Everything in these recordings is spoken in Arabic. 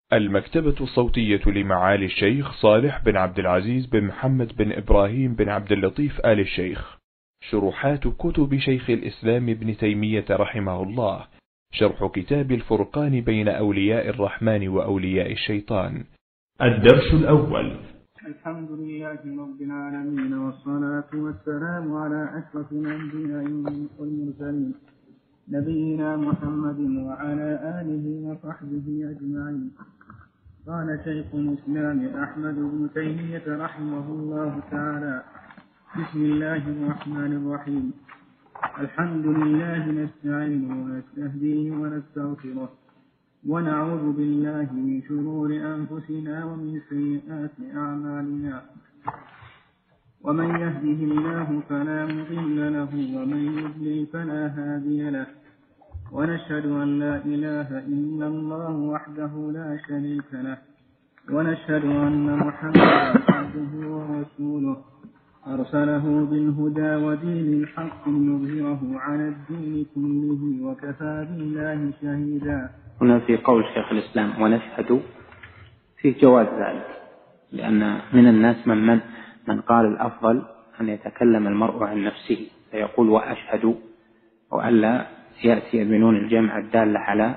المكتبة الصوتية لمعالي الشيخ صالح بن عبد العزيز بن محمد بن إبراهيم بن عبد اللطيف آل الشيخ. شروحات كتب شيخ الإسلام ابن تيمية رحمه الله. شرح كتاب الفرقان بين أولياء الرحمن وأولياء الشيطان. الدرس الأول. الحمد لله رب العالمين، والصلاة والسلام على أشرف الأنبياء والمرسلين، نبينا محمد وعلى آله وصحبه أجمعين. قال شيخ الإسلام أحمد بن تيمية رحمه الله تعالى: بسم الله الرحمن الرحيم. الحمد لله نستعينه ونستهديه ونستغفره، ونعوذ بالله من شرور أنفسنا ومن سيئات أعمالنا، ومن يهده الله فلا مضل له ومن يضلل فلا هادي له، ونشهد أن لا إله إلا الله وحده لا شريك له، ونشهد أن محمدا عبده ورسوله أرسله بالهدى ودين الحق ليظهره على الدين كله، وكفى بالله شهيدا. هنا في قول شيخ الإسلام ونشهد فيه جواز ذلك، لأن من الناس من قال الأفضل أن يتكلم المرء عن نفسه فيقول وأشهد، وألا يأتي بنون الجمع الدالة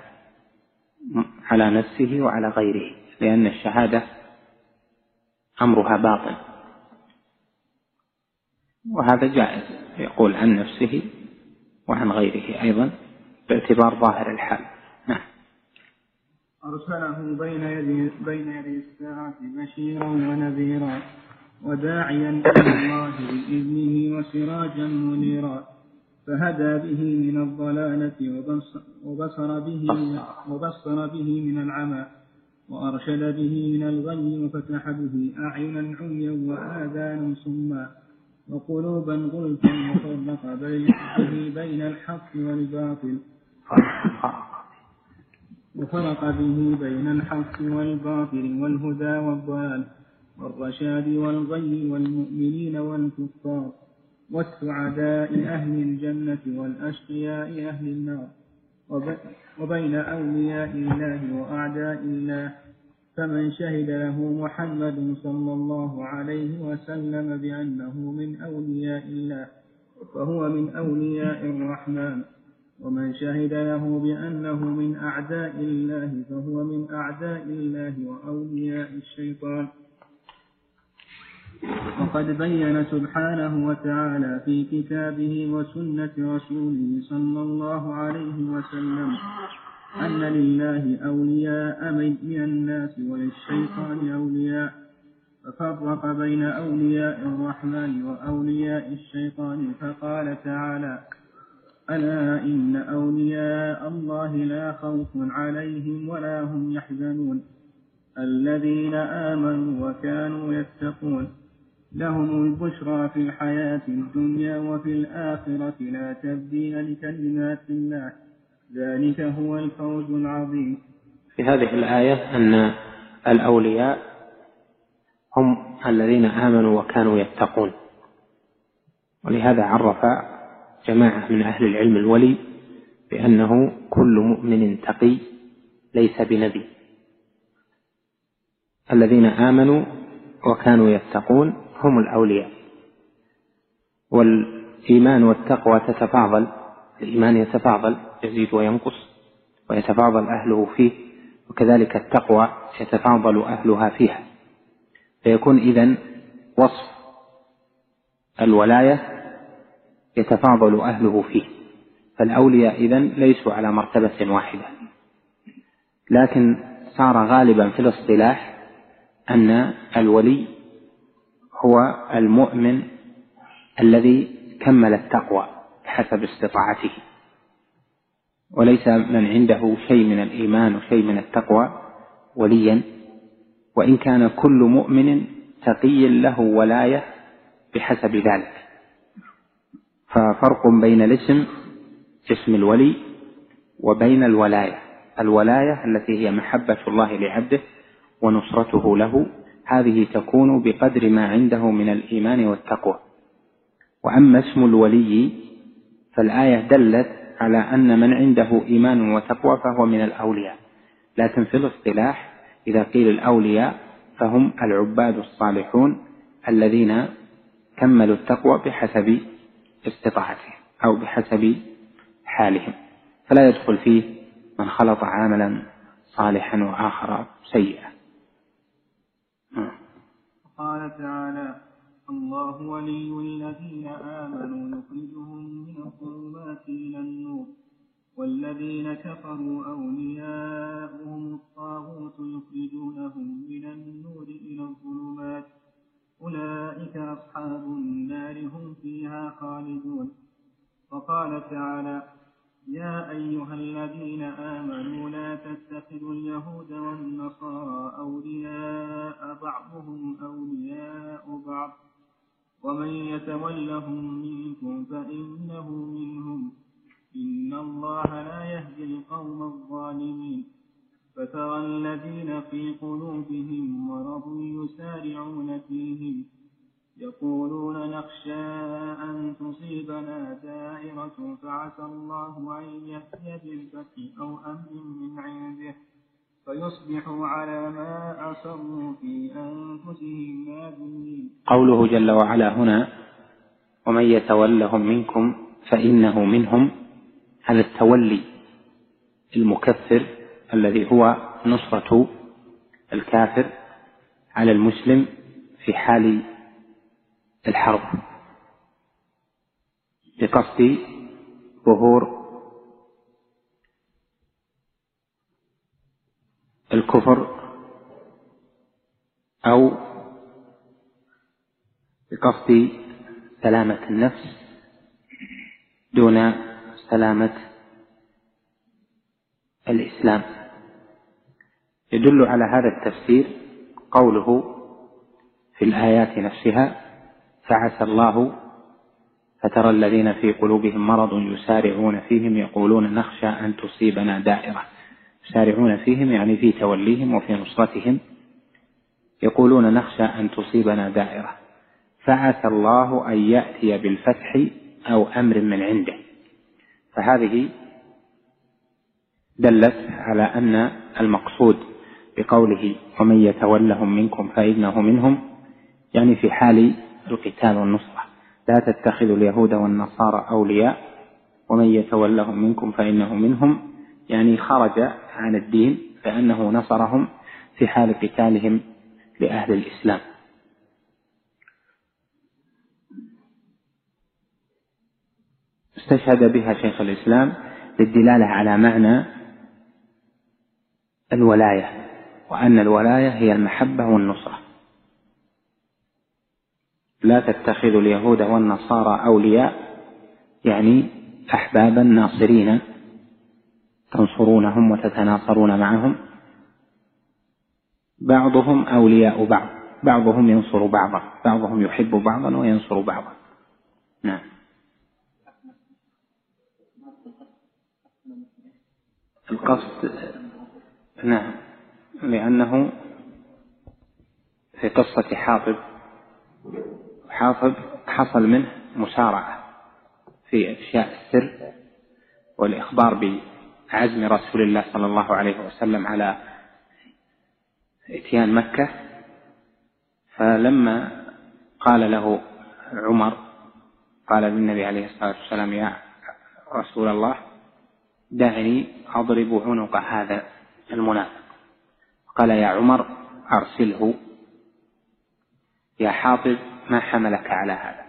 على نفسه وعلى غيره، لأن الشهادة أمرها باطن، وهذا جائز يقول عن نفسه وعن غيره أيضا باعتبار ظاهر الحال. نعم. أرسله بين يدي الساعة بشيرا ونذيرا، وداعيا إلى الله بإذنه وسراجا منيرا، فهدى به من الضلالة وبصر به من العمى، وأرشد به من الغي، وفتح به أعينا عميا وآذانا صما، وقلوبا غلفا، وفرق به بين الحق والباطل والهدى والضلال، والرشاد والغي، والمؤمنين والكفار، والسعداء أهل الجنة والأشقياء أهل النار، وبين أولياء الله وأعداء الله. فمن شهد له محمد صلى الله عليه وسلم بأنه من أولياء الله فهو من أولياء الرحمن، ومن شهد له بأنه من أعداء الله فهو من أعداء الله وأولياء الشيطان. وقد بين سبحانه وتعالى في كتابه وسنة رسوله صلى الله عليه وسلم أن لله أولياء من الناس وللشيطان أولياء، ففرق بين أولياء الرحمن وأولياء الشيطان، فقال تعالى: ألا إن أولياء الله لا خوف عليهم ولا هم يحزنون، الذين آمنوا وكانوا يتقون، لهم البشرى في الحياة الدنيا وفي الآخرة لا تبديل لكلمات الله، ذلك هو الفوز العظيم. في هذه الآية أن الأولياء هم الذين آمنوا وكانوا يتقون، ولهذا عرف جماعة من أهل العلم الولي بأنه كل مؤمن تقي ليس بنبي. الذين آمنوا وكانوا يتقون هم الأولياء. والإيمان والتقوى تتفاضل، الإيمان يتفاضل يزيد وينقص ويتفاضل أهله فيه، وكذلك التقوى يتفاضل أهلها فيها، فيكون إذن وصف الولاية يتفاضل أهله فيه، فالأولياء إذن ليسوا على مرتبة واحدة. لكن صار غالبا في الاصطلاح أن الولي هو المؤمن الذي كمل التقوى حسب استطاعته، وليس من عنده شيء من الإيمان وشيء من التقوى وليا، وإن كان كل مؤمن تقي له ولاية بحسب ذلك. ففرق بين الاسم اسم الولي وبين الولاية التي هي محبة الله لعبده ونصرته له، هذه تكون بقدر ما عنده من الإيمان والتقوى. وأما اسم الولي فالآية دلت على أن من عنده إيمان وتقوى فهو من الأولياء، لكن في الاصطلاح إذا قيل الأولياء فهم العباد الصالحون الذين كملوا التقوى بحسب استطاعتهم أو بحسب حالهم، فلا يدخل فيه من خلط عملا صالحا وآخر سيئا. قال تعالى: الله ولي الذين آمنوا يخرجهم من الظلمات إلى النور والذين كفروا أولياؤهم الطاغوت يخرجونهم من النور إلى الظلمات أولئك أصحاب النار هم فيها خالدون. وقال تعالى: يا أيها الذين آمنوا لا تتخذوا اليهود والنصارى أولياء بعضهم أولياء بعض ومن يتولهم منكم فإنه منهم إن الله لا يهدي القوم الظالمين. فترى الذين في قلوبهم مرض يسارعون فيهم يقولون نخشى أن تصيبنا دائرة فعسى الله أن يأتي بالفتح أو أمر من عنده فيصبحوا على ما أسروا في أنفسهم نادمين. قوله جل وعلا هنا: ومن يتولهم منكم فإنه منهم، هذا التولي المكفر الذي هو نصرة الكافر على المسلم في حال الحرب بقصد ظهور الكفر أو بقصد سلامة النفس دون سلامة الإسلام. يدل على هذا التفسير قوله في الآيات نفسها: فعسى الله فترى الذين في قلوبهم مرض يسارعون فيهم يقولون نخشى أن تصيبنا دائرة. يسارعون فيهم يعني في توليهم وفي نصرتهم، يقولون نخشى أن تصيبنا دائرة، فعسى الله أن يأتي بالفتح أو أمر من عنده. فهذه دلت على أن المقصود بقوله ومن يتولهم منكم فإنه منهم يعني في حال القتال والنصرة. لا تتخذوا اليهود والنصارى أولياء ومن يتولهم منكم فإنه منهم يعني خرج عن الدين فإنه نصرهم في حال قتالهم لأهل الإسلام. استشهد بها شيخ الإسلام للدلالة على معنى الولاية، وأن الولاية هي المحبة والنصرة. لا تتخذوا اليهود والنصارى أولياء يعني أحبابا ناصرين تنصرونهم وتتناصرون معهم، بعضهم أولياء بعض، بعضهم ينصر بعضا، بعضهم يحب بعضا وينصر بعضا. نعم. القصد نعم، لأنه في قصة حاطب حصل منه مسارعة في إفشاء السر والإخبار بعزم رسول الله صلى الله عليه وسلم على إتيان مكة. فلما قال له عمر، قال للنبي عليه الصلاة والسلام: يا رسول الله دعني أضرب عنق هذا المنافق. قال: يا عمر أرسله. يا حاطب ما حملك على هذا؟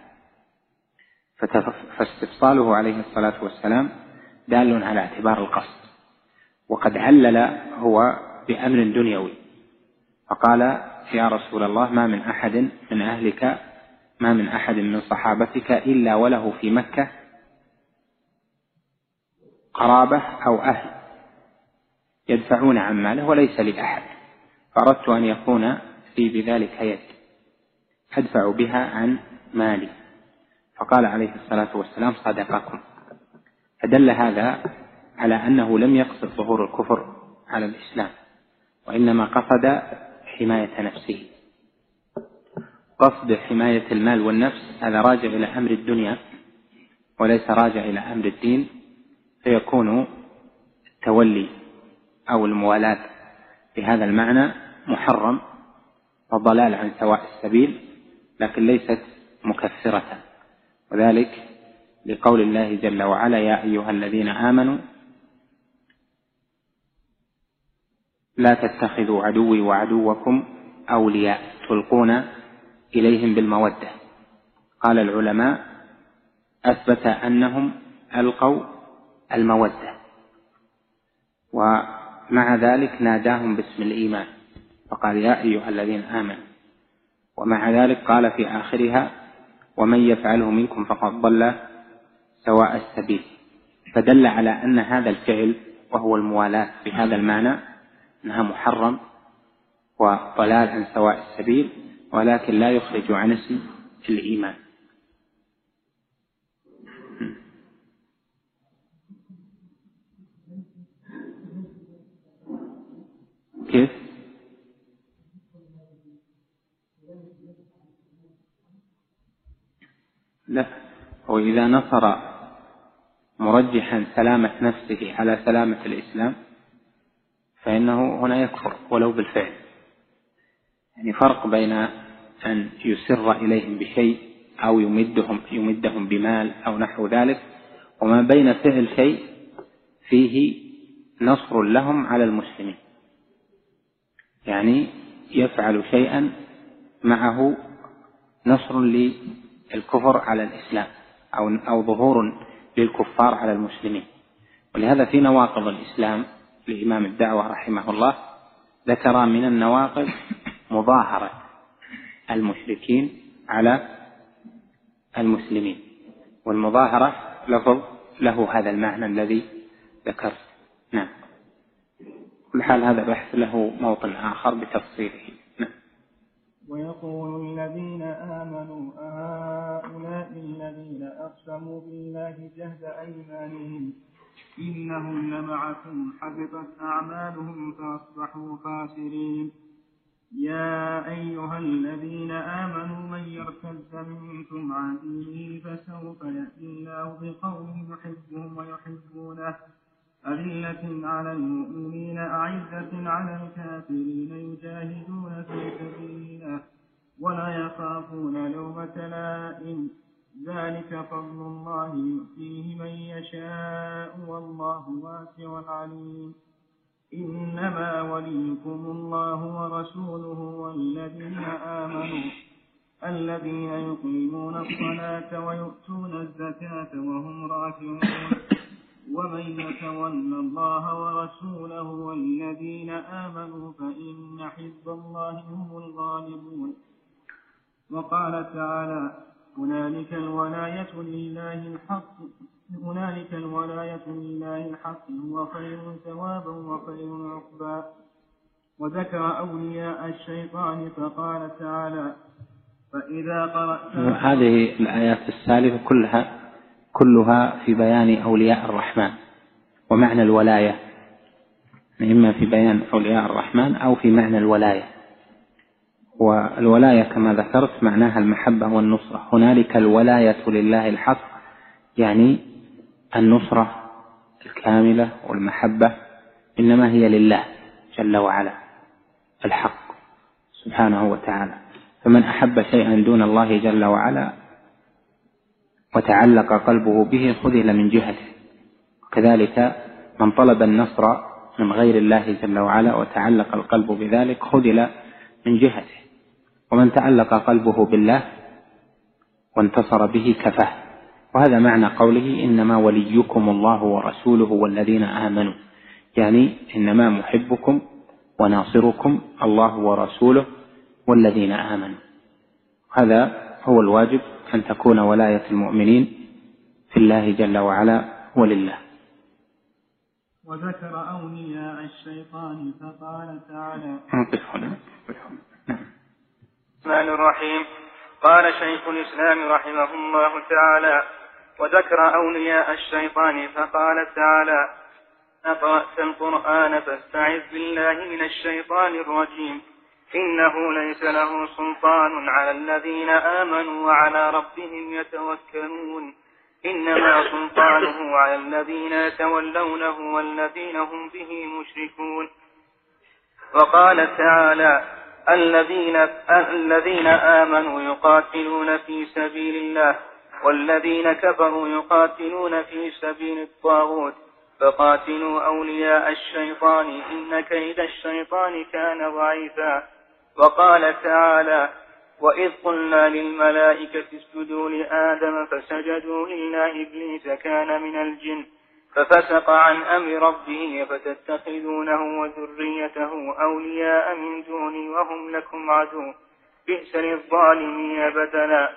فاستفصاله عليه الصلاة والسلام دال على اعتبار القصد، وقد علل هو بأمر دنيوي، فقال: يا رسول الله ما من أحد من أهلك، ما من أحد من صحابتك إلا وله في مكة قرابة أو أهل يدفعون عن ماله وليس لأحد، فأردت أن يكون في بذلك يد أدفع بها عن مالي. فقال عليه الصلاة والسلام: صدقكم. فدل هذا على أنه لم يقصد ظهور الكفر على الإسلام، وإنما قصد حماية نفسه. قصد حماية المال والنفس هذا راجع إلى أمر الدنيا وليس راجع إلى أمر الدين، فيكون التولي أو الموالاة بهذا المعنى محرم وضلال عن سواء السبيل، لكن ليست مكفرة، وذلك لقول الله جل وعلا: يا أيها الذين آمنوا لا تتخذوا عدوي وعدوكم أولياء تلقون إليهم بالمودة. قال العلماء: أثبت أنهم ألقوا المودة، ومع ذلك ناداهم باسم الإيمان فقال: يا أيها الذين آمنوا، ومع ذلك قال في آخرها: ومن يفعله منكم فقد ضل سواء السبيل، فدل على أن هذا الفعل وهو الموالاة في هذا المعنى أنها محرم وضلال عن سواء السبيل، ولكن لا يخرج عن اسم الإيمان. كيف؟ لا، وإذا نصر مرجحا سلامة نفسه على سلامة الإسلام فإنه هنا يكفر ولو بالفعل. يعني فرق بين أن يسر إليهم بشيء أو يمدهم بمال أو نحو ذلك، وما بين فعل شيء فيه نصر لهم على المسلمين، يعني يفعل شيئا معه نصر للكفر على الإسلام أو ظهور للكفار على المسلمين. ولهذا في نواقض الإسلام لإمام الدعوة رحمه الله ذكر من النواقض مظاهرة المشركين على المسلمين، والمظاهرة لفظ له هذا المعنى الذي ذكرت. نعم. كل حال هذا بحث له موطن آخر بتفصيله. نعم. ويقول الذين آمنوا أهؤلاء الذين أقسموا بالله جهد أيمانهم إنهم لمعكم حبطت أعمالهم فأصبحوا خاسرين. يا أيها الذين آمنوا من يرتد منكم عن دينه فسوف يأتي الله بقوم يحبهم ويحبونه أذلة على المؤمنين أعزة على الكافرين يجاهدون في سبيله ولا يخافون لومة لائم ذلك فضل الله يؤتيه من يشاء والله واسع عليم. إنما وليكم الله ورسوله والذين آمنوا الذين يقيمون الصلاة ويؤتون الزكاة وهم راكعون ومن يتولى الله ورسوله والذين آمنوا فإن حزب الله هم الغالبون. وقال تعالى: هنالك الولاية لله الحق هو خير ثوابا وخير عقبا. وذكر أولياء الشيطان فقال تعالى: فإذا قرأت. هذه الآيات السالفة كلها في بيان أولياء الرحمن ومعنى الولاية، إما في بيان أولياء الرحمن أو في معنى الولاية. والولاية كما ذكرت معناها المحبة والنصرة. هنالك الولاية لله الحق، يعني النصرة الكاملة والمحبة إنما هي لله جل وعلا الحق سبحانه وتعالى. فمن أحب شيئا دون الله جل وعلا وتعلق قلبه به خذل من جهته، كذلك من طلب النصر من غير الله جل وعلا وتعلق القلب بذلك خذل من جهته، ومن تعلق قلبه بالله وانتصر به كفاه. وهذا معنى قوله: إنما وليكم الله ورسوله والذين آمنوا، يعني إنما محبكم وناصركم الله ورسوله والذين آمنوا. هذا هو الواجب، أن تكون ولاية المؤمنين في الله جل وعلا ولله. وذكر أولياء الشيطان فقال تعالى: الرحمن الرحيم. قال شيخ الإسلام رحمه الله تعالى: وذكر أولياء الشيطان فقال تعالى: أقرأت القرآن فاستعذ بالله من الشيطان الرجيم إنه ليس له سلطان على الذين آمنوا وعلى ربهم يتوكلون إنما سلطانه على الذين يتولونه والذين هم به مشركون. وقال تعالى الذين آمنوا يقاتلون في سبيل الله والذين كفروا يقاتلون في سبيل الطاغوت فقاتلوا أولياء الشيطان إن كيد الشيطان كان ضعيفا. وقال تعالى وإذ قلنا للملائكة اسجدوا لآدم فسجدوا إلا إبليس كان من الجن ففسق عن أمر ربه فتتخذونه وذريته أولياء من دوني وهم لكم عدو بئس للظالمين بدلا.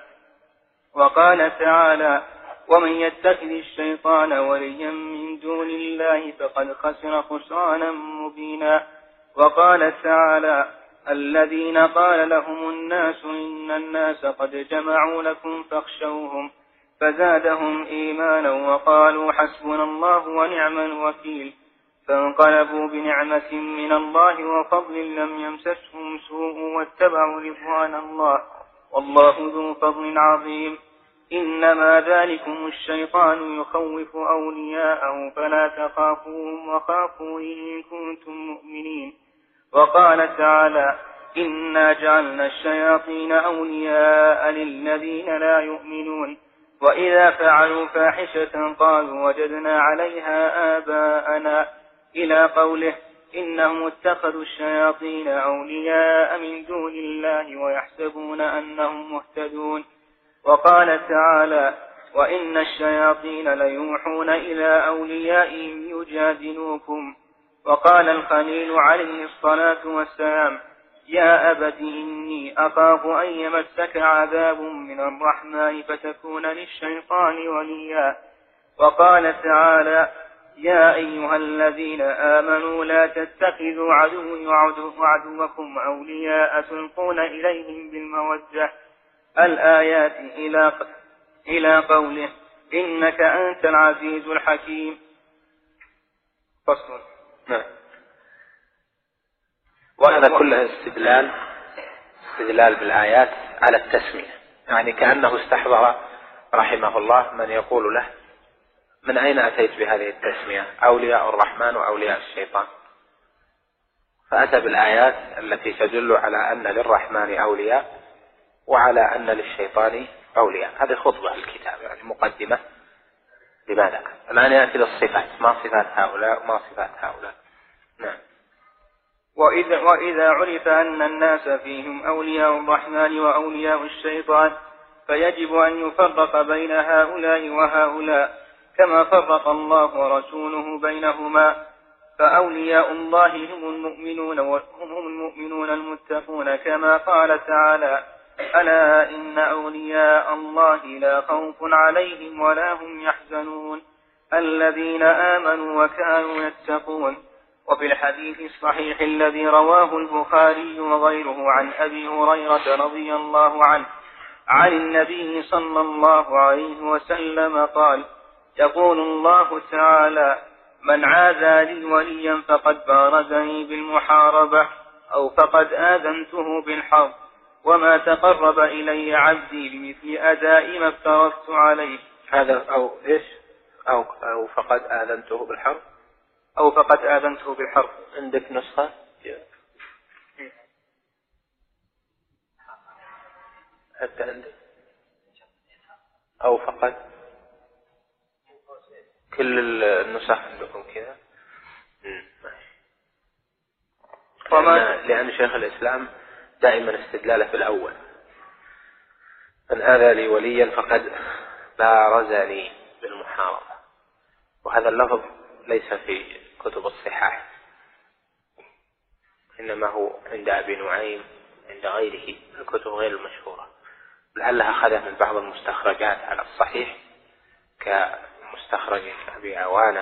وقال تعالى ومن يتخذ الشيطان وليا من دون الله فقد خسر خسرانا مبينا. وقال تعالى الذين قال لهم الناس إن الناس قد جمعوا لكم فاخشوهم فزادهم إيمانا وقالوا حسبنا الله ونعم الوكيل فانقلبوا بنعمة من الله وفضل لم يمسسهم سوء واتبعوا رضوان الله والله ذو فضل عظيم. إنما ذلكم الشيطان يخوف أولياءه فلا تخافوهم وخافوا إن كنتم مؤمنين. وقال تعالى إنا جعلنا الشياطين أولياء للذين لا يؤمنون وإذا فعلوا فاحشة قالوا وجدنا عليها آباءنا إلى قوله إنهم اتخذوا الشياطين أولياء من دون الله ويحسبون أنهم مهتدون. وقال تعالى وإن الشياطين ليوحون إلى أوليائهم يجادلوكم. وقال الخليل عليه الصلاة والسلام يا أبت إني أخاف أن يمسك عذاب من الرحمن فتكون للشيطان وليا. وقال تعالى يا أيها الذين آمنوا لا تتخذوا عدوي وعدوكم أولياء تلقون إليهم بالمودة الآيات إلى قوله إنك أنت العزيز الحكيم. فصل. وهذا كله استدلال بالآيات على التسمية، يعني كأنه استحضر رحمه الله من يقول له من أين أتيت بهذه التسمية أولياء الرحمن وأولياء الشيطان، فأتى بالآيات التي تدل على أن للرحمن أولياء وعلى أن للشيطان أولياء. هذه خطبة الكتاب يعني مقدمة لماذا. الآن يأتي للصفات، ما صفات هؤلاء وما صفات هؤلاء. نعم. وإذا عرف أن الناس فيهم أولياء الرحمن وأولياء الشيطان فيجب أن يفرق بين هؤلاء وهؤلاء كما فرق الله ورسوله بينهما. فأولياء الله هم المؤمنون المتقون كما قال تعالى ألا إن أولياء الله لا خوف عليهم ولا هم يحزنون الذين آمنوا وكانوا يتقون. وفي الحديث الصحيح الذي رواه البخاري وغيره عن أبي هريرة رضي الله عنه عن النبي صلى الله عليه وسلم قال يقول الله تعالى من عادى لي وليا فقد بارزني بالمحاربة أو فقد آذنته بالحرب وما تقرب إلي عبدي بمثل أداء ما افترضت عليه. هذا أو إيش أو فقد آذنته بالحرب أو فقد آذنته بالحرب. عندك نسخة؟ حتى عندك أو فقد كل النسخ عندكم كذا. لأن شيخ الإسلام دائما استدلاله في الأول من آذى لي وليا فقد بارزني بالمحاربة، وهذا اللفظ ليس في كتب الصحاح إنما هو عند أبي نعيم عند غيره من الكتب غير المشهورة، لعلها أخذت من بعض المستخرجات على الصحيح كمستخرج أبي عوانة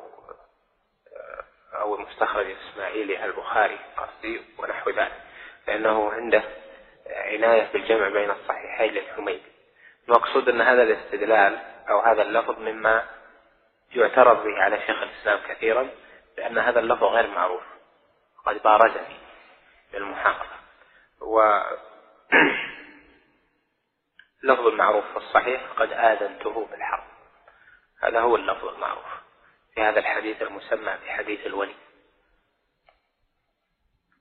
أو المستخرج الإسماعيلي البخاري قصدي ونحو ذلك، لأنه عنده عناية بالجمع بين الصحيحين للحميدي. المقصود أن هذا الاستدلال أو هذا اللفظ مما يعترض به على شيخ الإسلام كثيرا، لأن هذا اللفظ غير معروف قد بارزني بالمحاربة، ولفظ المعروف في الصحيح قد آذنته بالحرب. هذا هو اللفظ المعروف في هذا الحديث المسمى بحديث الولي.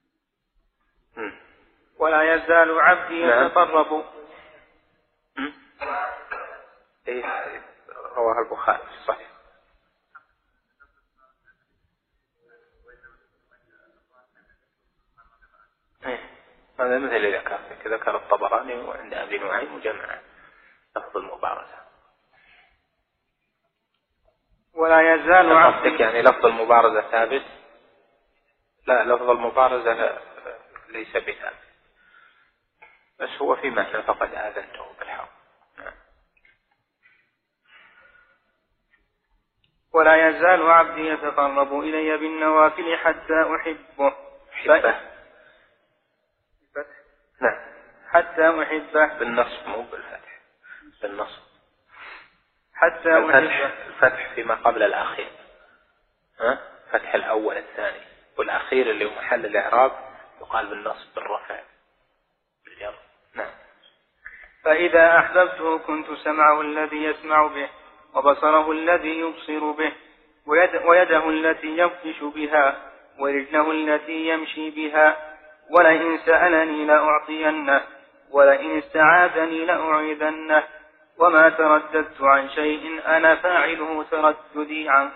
ولا يزال عبدي يتقرب. رواه البخاري صحيح. هذا مثل اللي ذكر الطبراني وعند أبي نعيم وجمع لفظ المبارزة. ولا يزال عبدي، يعني لفظ المبارزة ثابت؟ لا، لفظ المبارزة ليس بثابت، بس هو في معنى فقد آذنته بالحرب. ولا يزال عبدي يتقرب إلي بالنوافل حتى أحبه. نعم، حتى أحبه بالنصب مو بالفتح، بالنصب. حتى أحبه. الفتح فيما قبل الأخير، فتح الأول الثاني، والأخير اللي هو محل الإعراب يقال بالنصب بالرفع بالجر. نعم. فإذا أحببته كنت سمعه الذي يسمع به، وبصره الذي يبصر به، ويده التي يبطش بها، ورجله التي يمشي بها. ولئن سألني لأعطينه، ولئن استعاذني لأعيذنه. وما ترددت عن شيء أنا فاعله ترددي عن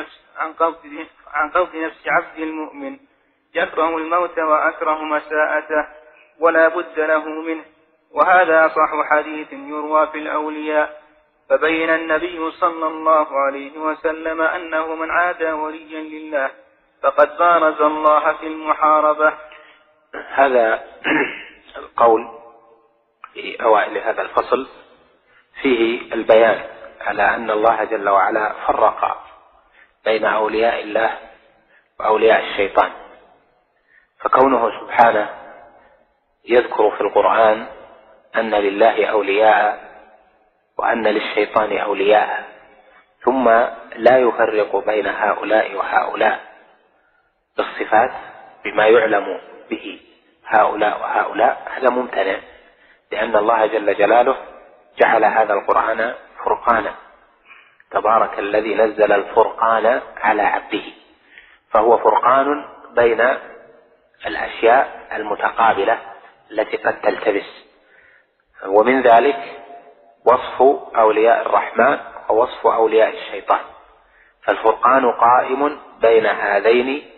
قبض نفس عبد المؤمن، يكره الموت وأكره مساءته ولا بد له منه. وهذا صح حديث يروى في الأولياء. فبين النبي صلى الله عليه وسلم أنه من عادى وليا لله فقد بارز الله في المحاربة. هذا القول في أوائل هذا الفصل فيه البيان على أن الله جل وعلا فرق بين أولياء الله وأولياء الشيطان، فكونه سبحانه يذكر في القرآن أن لله أولياء وأن للشيطان أولياء، ثم لا يفرق بين هؤلاء وهؤلاء بالصفات بما يعلم به هؤلاء وهؤلاء، هذا ممتنع، لأن الله جل جلاله جعل هذا القرآن فرقانا. تبارك الذي نزل الفرقان على عبده، فهو فرقان بين الأشياء المتقابلة التي قد تلتبس. ومن ذلك وصف أولياء الرحمن ووصف أولياء الشيطان، فالفرقان قائم بين هذين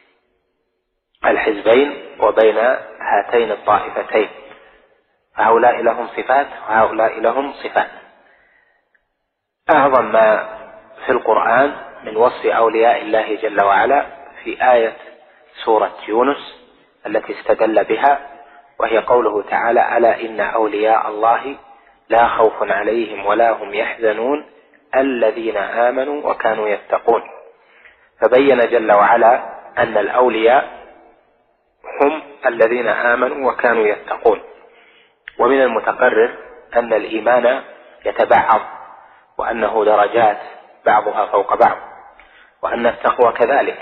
الحزبين وبين هاتين الطائفتين، فهؤلاء لهم صفات وهؤلاء لهم صفات. أعظم ما في القرآن من وصف أولياء الله جل وعلا في آية سورة يونس التي استدل بها، وهي قوله تعالى: ألا إن أولياء الله لا خوف عليهم ولا هم يحزنون الذين آمنوا وكانوا يتقون. فبين جل وعلا أن الأولياء هم الذين آمنوا وكانوا يتقون. ومن المتقرر أن الإيمان يتبعض، وأنه درجات بعضها فوق بعض، وأن التقوى كذلك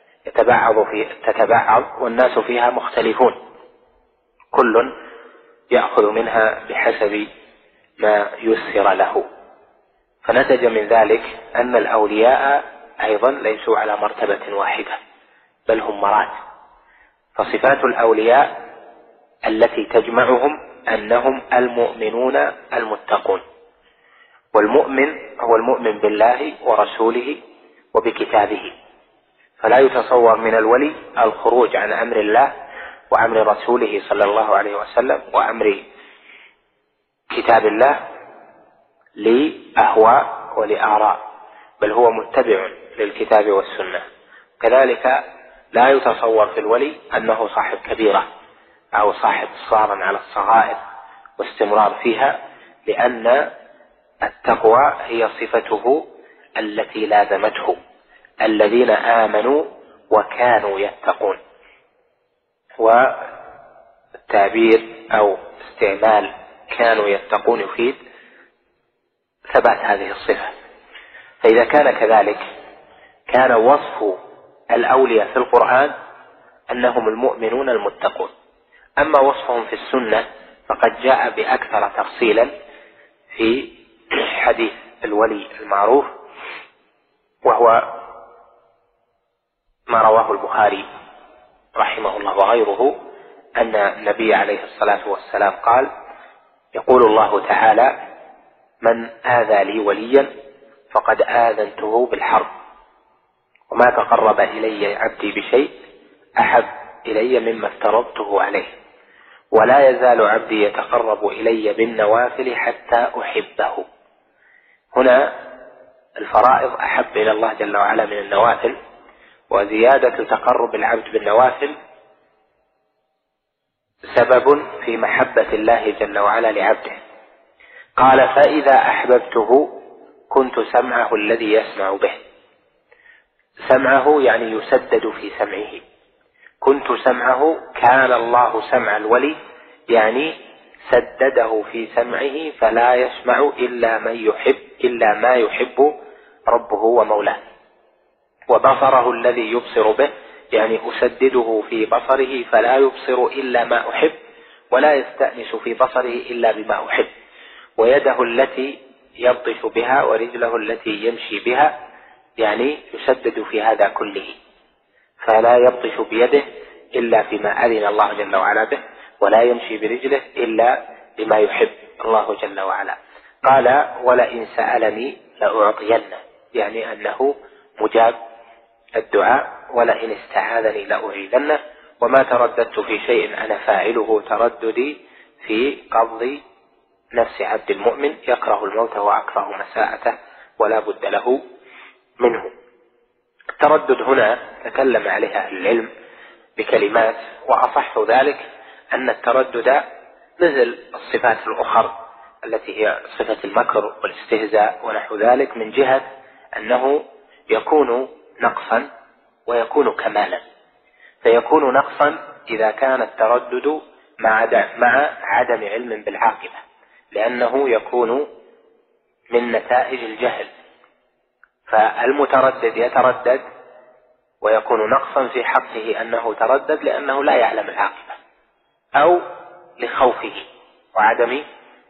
تتبعض والناس فيها مختلفون، كل يأخذ منها بحسب ما يسر له. فنتج من ذلك أن الأولياء أيضا ليسوا على مرتبة واحدة، بل هم مراتب. فصفات الأولياء التي تجمعهم أنهم المؤمنون المتقون، والمؤمن هو المؤمن بالله ورسوله وبكتابه، فلا يتصور من الولي الخروج عن أمر الله وأمر رسوله صلى الله عليه وسلم وأمر كتاب الله لأهواء ولآراء، بل هو متبع للكتاب والسنة. كذلك لا يتصور في الولي أنه صاحب كبيرة أو صاحب إصرار على الصغائر واستمرار فيها، لأن التقوى هي صفته التي لازمته، الذين آمنوا وكانوا يتقون. والتعبير أو استعمال كانوا يتقون يفيد ثبات هذه الصفة. فإذا كان كذلك كان وصف الأولياء في القرآن أنهم المؤمنون المتقون. أما وصفهم في السنة فقد جاء بأكثر تفصيلا في حديث الولي المعروف، وهو ما رواه البخاري رحمه الله وغيره، أن النبي عليه الصلاة والسلام قال: يقول الله تعالى: من آذى لي وليا فقد آذنته بالحرب، وما تقرب إلي عبدي بشيء أحب إلي مما افترضته عليه، ولا يزال عبدي يتقرب إلي بالنوافل حتى أحبه. هنا الفرائض أحب إلى الله جل وعلا من النوافل، وزيادة تقرب العبد بالنوافل سبب في محبة الله جل وعلا لعبده. قال: فإذا أحببته كنت سمعه الذي يسمع به. سمعه يعني يسدد في سمعه. كنت سمعه، كان الله سمع الولي يعني سدده في سمعه فلا يسمع إلا ما يحب ربه ومولاه. وبصره الذي يبصر به يعني أسدده في بصره فلا يبصر إلا ما أحب ولا يستأنس في بصره إلا بما أحب. ويده التي يبطش بها ورجله التي يمشي بها يعني يسدد في هذا كله، فلا يبطش بيده إلا فيما أذن الله جل وعلا به، ولا يمشي برجله إلا بما يحب الله جل وعلا. قال: ولئن سألني لأعطينه، يعني أنه مجاب الدعاء. ولئن استعاذني لأعيذنه. وما ترددت في شيء أنا فاعله ترددي في قبض نفس عبد المؤمن يكره الموت وأكره مساءته ولا بد له منه. التردد هنا تكلم عليها أهل العلم بكلمات، وأصح ذلك أن التردد مثل الصفات الأخرى التي هي صفة المكر والاستهزاء ونحو ذلك، من جهة أنه يكون نقصا ويكون كمالا. فيكون نقصا إذا كان التردد مع عدم علم بالعاقبة، لأنه يكون من نتائج الجهل. فالمتردد يتردد ويكون نقصا في حقه أنه تردد لأنه لا يعلم العاقبة، أو لخوفه وعدم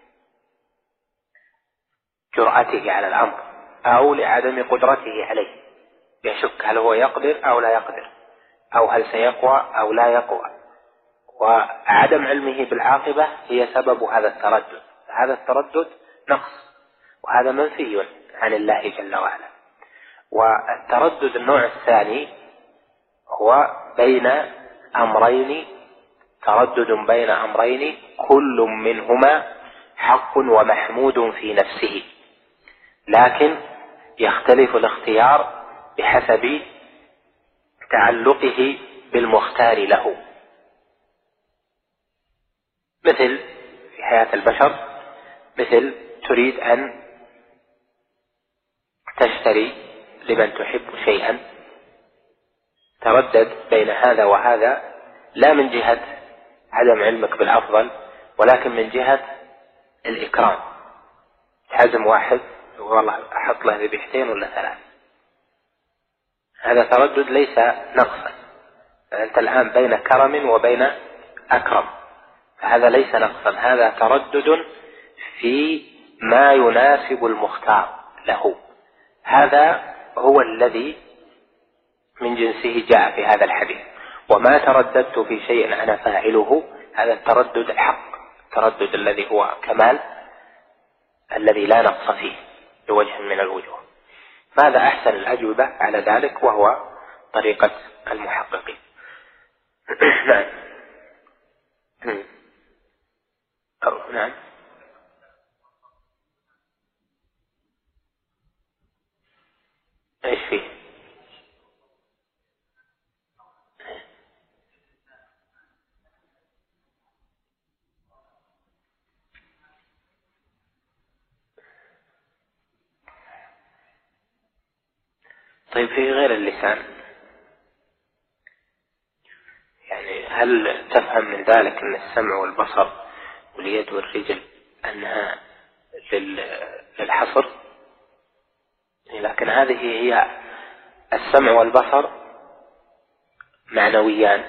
جرأته على الأمر، أو لعدم قدرته عليه، يشك هل هو يقدر أو لا يقدر، أو هل سيقوى أو لا يقوى. وعدم علمه بالعاقبة هي سبب هذا التردد. هذا التردد نقص، وهذا منفي عن الله جل وعلا. والتردد النوع الثاني هو بين أمرين، تردد بين أمرين كل منهما حق ومحمود في نفسه، لكن يختلف الاختيار بحسب تعلقه بالمختار له. مثل في حياة البشر، مثل تريد أن تشتري لمن تحب شيئا، تردد بين هذا وهذا، لا من جهة عدم علمك بالأفضل، ولكن من جهة الإكرام. تحزم واحد والله أحط له ذبيحتين ولا 3، هذا تردد ليس نقصا. أنت الآن بين كرم وبين أكرم، فهذا ليس نقصا، هذا تردد في ما يناسب المختار له. هذا هو الذي من جنسه جاء في هذا الحديث: وما ترددت في شيء أنا فاعله. هذا التردد الحق، التردد الذي هو كمال، الذي لا نقص فيه بوجه من الوجوه. فهذا أحسن الأجوبة على ذلك، وهو طريقة المحققين. نعم. نعم. ايش فيه؟ طيب في غير اللسان، يعني هل تفهم من ذلك أن السمع والبصر واليد والرجل أنها للحصر؟ لكن هذه هي السمع والبصر معنويان،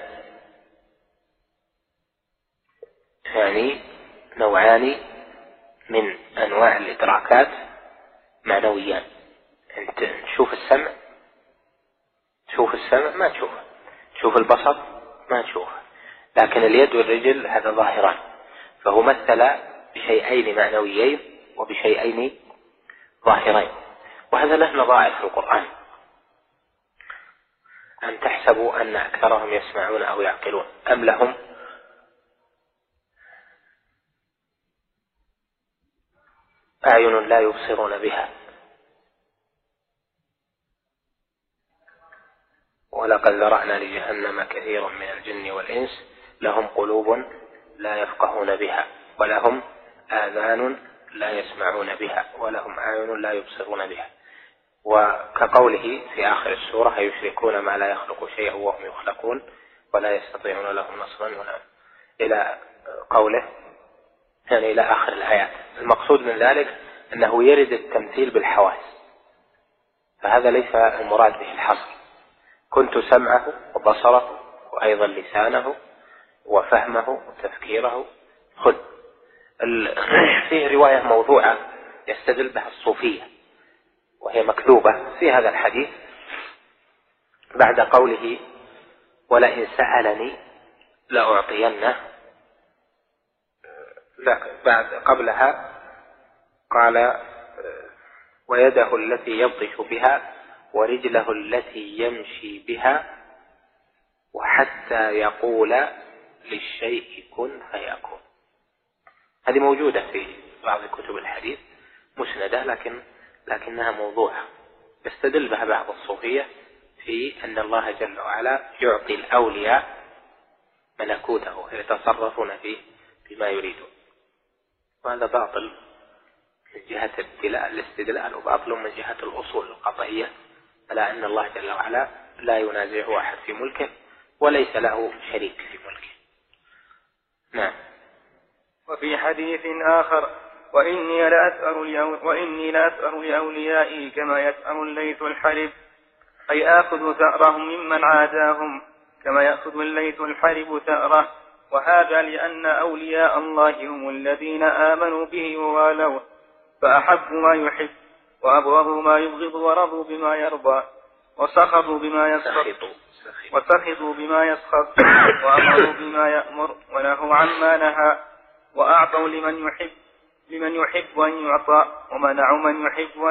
يعني نوعان من أنواع الإدراكات معنويان. أنت تشوف السمع، تشوف السمع ما تشوفه، تشوف البصر ما تشوفه. لكن اليد والرجل هذا ظاهران، فهو مثل بشيئين معنويين وبشيئين ظاهرين، وهذا له نظائر في القرآن. أم تحسبوا أن أكثرهم يسمعون أو يعقلون أم لهم أعين لا يبصرون بها ولقد ذرأنا لجهنم كثيرا من الجن والإنس لهم قلوب لا يفقهون بها ولهم آذان لا يسمعون بها ولهم أعين لا يبصرون بها. وكقوله في آخر السورة يشركون ما لا يخلق شيئا وهم يخلقون ولا يستطيعون لهم نصرا إلى قوله يعني إلى آخر الآيات. المقصود من ذلك أنه يرد التمثيل بالحواس، فهذا ليس المراد به الحصر. كنت سمعه وبصره وأيضا لسانه وفهمه وتفكيره. خذ فيه رواية موضوعة يستدل بها الصوفية وهي مكذوبة في هذا الحديث بعد قوله ولئن سألني لأعطينه، بعد قبلها قال ويده التي يبطش بها ورجله التي يمشي بها وحتى يقول للشيء كن فيكون. هذه موجودة في بعض كتب الحديث مسندة لكنها موضوعة يستدل بها بعض الصوفية في أن الله جل وعلا يعطي الأولياء ملكوته يتصرفون فيه بما يريدون، وهذا باطل من جهة الاستدلال وباطل من جهة الأصول القطعية على أن الله جل وعلا لا ينازعه أحد في ملكه وليس له شريك في ملكه. نعم. وفي حديث آخر وإني لأثأر لأوليائي كما يثأر الليث الحلب، أي آخذ ثأرهم ممن عاداهم كما يأخذ الليث الحلب ثأره، وهذا لأن أولياء الله هم الذين آمنوا به ووالوه فأحبوا ما يحب وأبغضوا ما يبغض ورضوا بما يرضى وسخطوا بما يسخط وأمروا بما يأمر ونهوا عما نهى وأعطوا لمن يحب أن يعطى ومنعوا من يحب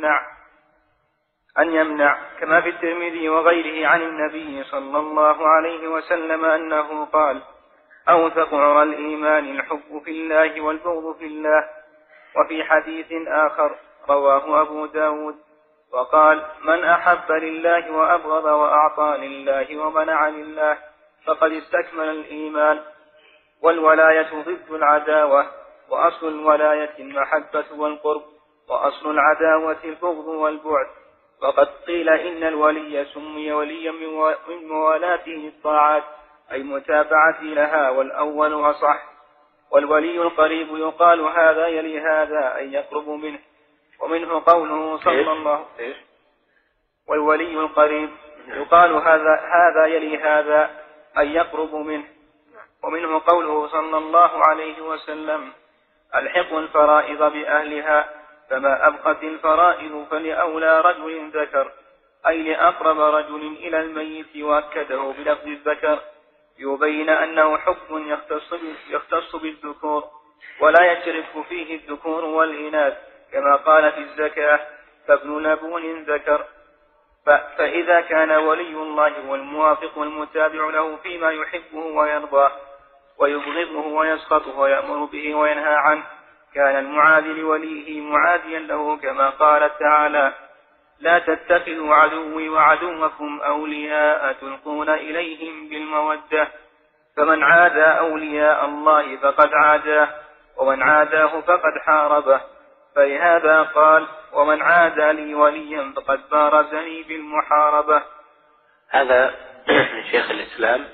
أن يمنع كما في الترمذي وغيره عن النبي صلى الله عليه وسلم أنه قال أوثق عرى الإيمان الحب في الله والبغض في الله. وفي حديث آخر رواه أبو داود وقال من أحب لله وأبغض وأعطى لله ومنع لله فقد استكمل الإيمان. والولاية ضد العداوة، وأصل الولاية المحبة والقرب، وأصل العداوة البغض والبعد. وقد قيل إن الولي سمي وليا من موالاته الطاعات أي متابعته لها، والأول أصح. والولي القريب يقال هذا يلي هذا أي يقرب منه، ومنه قوله صلى الله والولي القريب يقال هذا يلي هذا أي يقرب منه، ومنه قوله صلى الله عليه وسلم الحقوا الفرائض بأهلها فما أبقت الفرائض فلأولى رجل ذكر أي لأقرب رجل إلى الميت، وأكده بلفظ الذكر يبين أنه حكم يختص بالذكور ولا يشرك فيه الذكور والإناث كما قال في الزكاة فابن لبون ذكر. فإذا كان ولي الله هو الموافق والمتابع له فيما يحبه ويرضاه ويبغضه ويسخطه ويأمر به وينهى عنه كان المعادي لوليه معاديا له كما قال تعالى لا تتخذوا عدوي وعدوكم أولياء تلقون إليهم بالمودة فمن عادى أولياء الله فقد عاداه ومن عاداه فقد حاربه. فلهذا قال ومن عادى لي وليا فقد بارزني بالمحاربة. هذا من شيخ الإسلام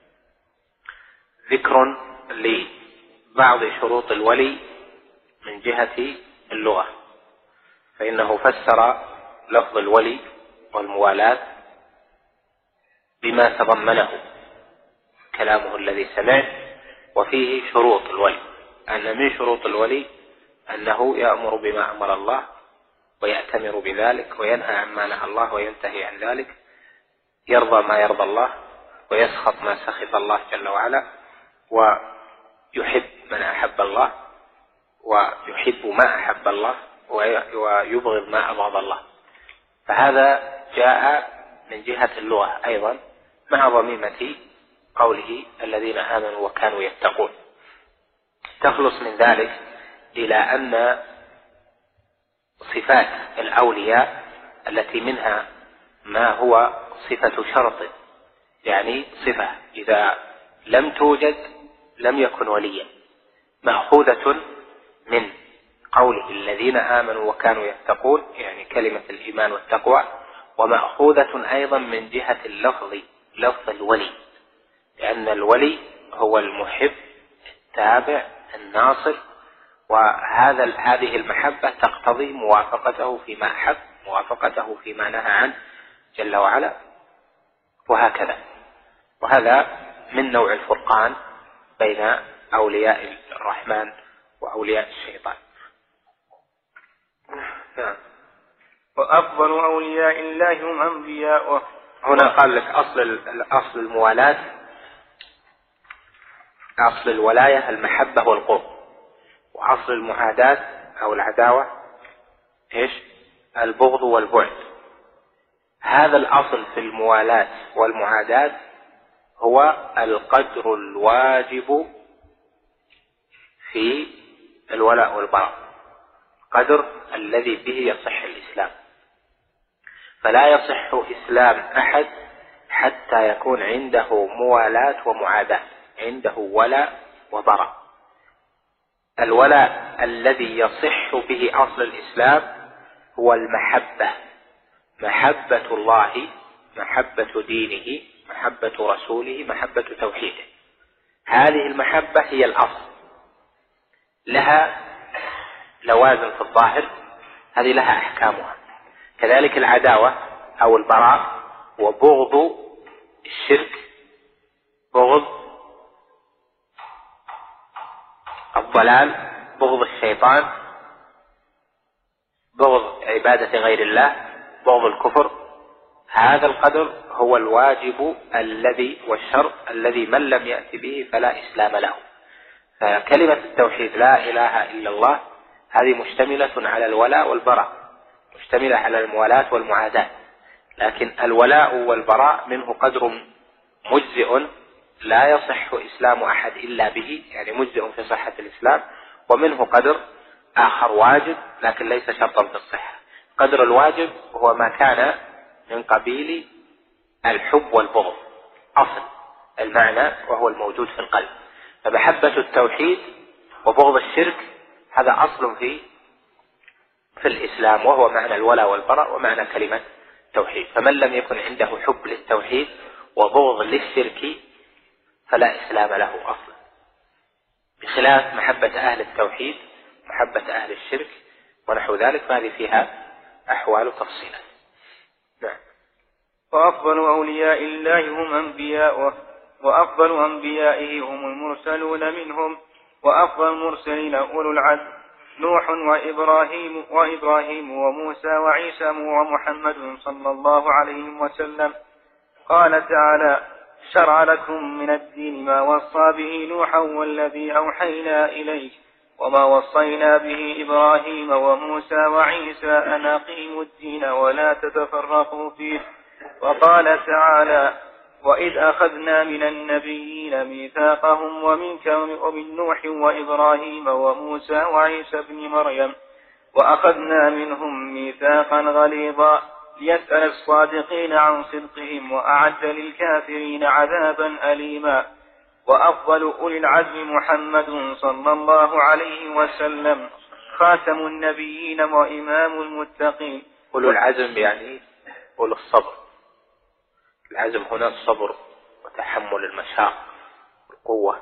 ذكر لبعض شروط الولي من جهة اللغة، فإنه فسر لفظ الولي والموالاة بما تضمنه كلامه الذي سمعت، وفيه شروط الولي أن من شروط الولي أنه يأمر بما أمر الله ويأتمر بذلك وينهى عما نهى الله وينتهي عن ذلك، يرضى ما يرضى الله ويسخط ما سخط الله جل وعلا، ويحب من أحب الله، ويحب ما أحب الله، ويبغض ما أبغض الله. فهذا جاء من جهة اللغة أيضا مع ضميمة قوله الذين آمنوا وكانوا يتقون. تخلص من ذلك إلى أن صفات الأولياء التي منها ما هو صفة شرط، يعني صفة إذا لم توجد لم يكن وليا، مأخوذة من قوله الذين آمنوا وكانوا يتقون، يعني كلمة الإيمان والتقوى، ومأخوذة أيضا من جهة اللفظ، لفظ الولي، لأن الولي هو المحب التابع الناصر، هذه المحبة تقتضي موافقته فيما أحب، موافقته فيما نهى عنه جل وعلا، وهكذا. وهذا من نوع الفرقان بين أولياء الرحمن وأولياء الشيطان. وأفضل أولياء الله هم أنبياؤه. هنا قال لك أصل الموالاة، أصل الولاية المحبة والقرب، وأصل المعاداة أو العداوة إيش؟ البغض والبعد. هذا الأصل في الموالاة والمعاداة هو القدر الواجب في الولاء والبراء، قدر الذي به يصح الإسلام. فلا يصح إسلام أحد حتى يكون عنده موالاة ومعاداة، عنده ولاء وبراء. الولاء الذي يصح به أصل الإسلام هو المحبة، محبة الله، محبة دينه، محبة رسوله، محبة توحيده. هذه المحبة هي الأصل، لها لوازم في الظاهر، هذه لها أحكامها. كذلك العداوة أو البراء وبغض الشرك، بغض الضلال، بغض الشيطان، بغض عبادة غير الله، بغض الكفر. هذا القدر هو الواجب الذي والشرط الذي من لم يأتي به فلا إسلام له. فكلمة التوحيد لا إله إلا الله هذه مشتملة على الولاء والبراء، مشتملة على الموالاة والمعاداة، لكن الولاء والبراء منه قدر مجزئ لا يصح إسلام أحد إلا به، يعني مجزئ في صحة الإسلام، ومنه قدر آخر واجب لكن ليس شرطا في الصحة. قدر الواجب هو ما كان من قبيل الحب والبغض، أصل المعنى وهو الموجود في القلب. فمحبة التوحيد وبغض الشرك هذا أصل في الإسلام، وهو معنى الولاء والبراء ومعنى كلمة توحيد. فمن لم يكن عنده حب للتوحيد وبغض للشرك فلا إسلام له أصلا، بخلاف محبة أهل التوحيد، محبة أهل الشرك ونحو ذلك، فهذه فيها أحوال تفصيلا. نعم. وأفضل أولياء الله هم أنبياؤه، وأفضل أنبيائه هم المرسلون منهم، وأفضل المرسلين أولو العزم نوح وإبراهيم وموسى وعيسى ومحمد صلى الله عليه وسلم. قال تعالى: شرع لكم من الدين ما وصى به نوحا والذي أوحينا إليك وما وصينا به إبراهيم وموسى وعيسى أن أقيموا الدين ولا تتفرقوا فيه. وقال تعالى: وإذ أخذنا من النبيين ميثاقهم ومنك ومن نوح وإبراهيم وموسى وعيسى بن مريم وأخذنا منهم ميثاقا غليظا ليسأل الصادقين عن صدقهم وأعد للكافرين عذابا أليما. وأفضل أولي العزم محمد صلى الله عليه وسلم خاتم النبيين وإمام المتقين. أولو العزم يعني أولو الصبر. العزم هنا الصبر وتحمل المشاق والقوة.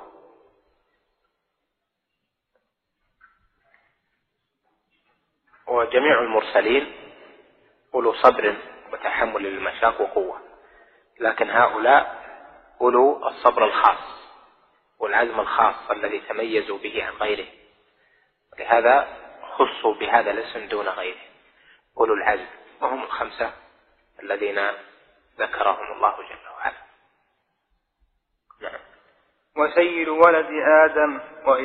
وجميع المرسلين أولو صبر وتحمل للمشاق وقوة، لكن هؤلاء أولو الصبر الخاص والعزم الخاص الذي تميزوا به عن غيره، لهذا خصوا بهذا الاسم دون غيره، أولو العزم، وهم الخمسة الذين ذكرهم الله جل وعلا. نعم. وسيد ولد آدم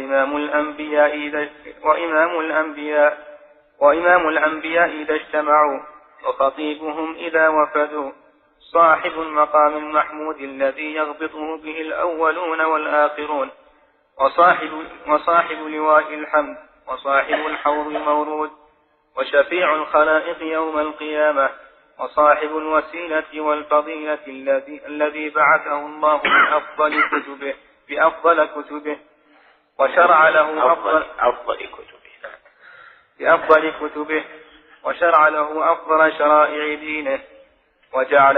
وإمام الأنبياء إذا اجتمعوا وخطيبهم إذا وفدوا صاحب المقام المحمود الذي يغبطه به الأولون والآخرون وصاحب لواء الحمد وصاحب الحوض المورود وشفيع الخلائق يوم القيامة وصاحب الوسيلة والفضيلة الذي بعثه الله بأفضل كتبه وشرع له بأفضل كتبه وشرع له أفضل شرائع دينه وجعل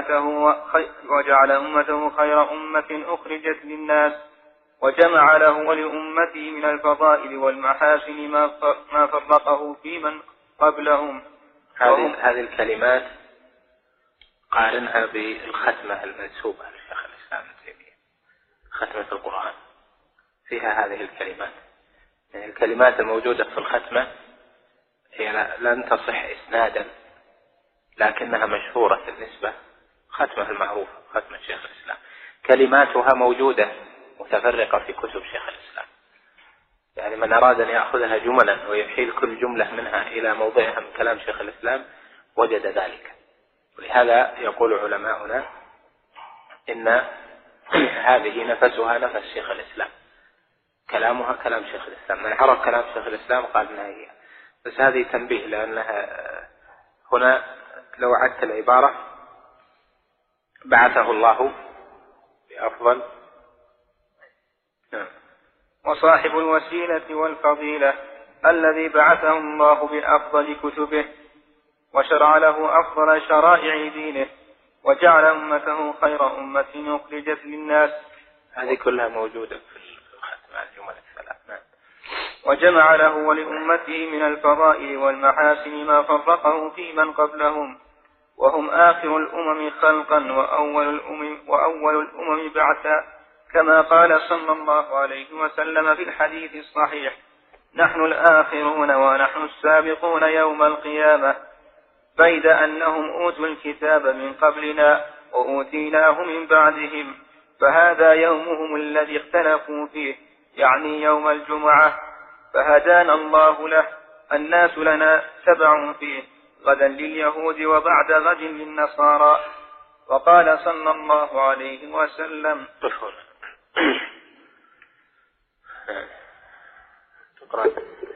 أمته خير أمة أخرجت للناس وجمع له ولأمته من الفضائل والمحاسن ما فرقه في من قبلهم. هذه الكلمات قارنها بالختمة المنسوبة لشيخ الإسلام ابن تيمية، ختمة القرآن فيها هذه الكلمات. يعني الكلمات الموجودة في الختمة هي لن تصح إسنادا لكنها مشهورة بالنسبة، ختمة المعروفة ختمة شيخ الإسلام، كلماتها موجودة متفرقة في كتب شيخ الإسلام. يعني من أراد أن يأخذها جملا ويحيل كل جملة منها إلى موضعها من كلام شيخ الإسلام وجد ذلك. ولهذا يقول علماؤنا إن هذه نفسها نفس شيخ الإسلام، كلامها كلام شيخ الإسلام، من عرف كلام شيخ الإسلام قال إنها هي. بس هذه تنبيه، لأنها هنا لو عدت العبارة بعثه الله بأفضل وصاحب الوسيلة والفضيلة الذي بعثه الله بأفضل كتبه وشرع له أفضل شرائع دينه وجعل أمته خير أمة أخرجت للناس. هذه كلها موجودة في الختمة الجمل الثلاث. وجمع له ولأمته من الفضائل والمحاسن ما فرقه في من قبلهم وهم آخر الأمم خلقا وأول الأمم بعثا، كما قال صلى الله عليه وسلم في الحديث الصحيح: نحن الآخرون ونحن السابقون يوم القيامة، بيد أنهم أوتوا الكتاب من قبلنا وأوتيناه من بعدهم، فهذا يومهم الذي اختلفوا فيه، يعني يوم الجمعة، فهدانا الله له. الناس لنا تبع فيه، غدا لليهود وبعد غد للنصارى. وقال صلى الله عليه وسلم: تقرأ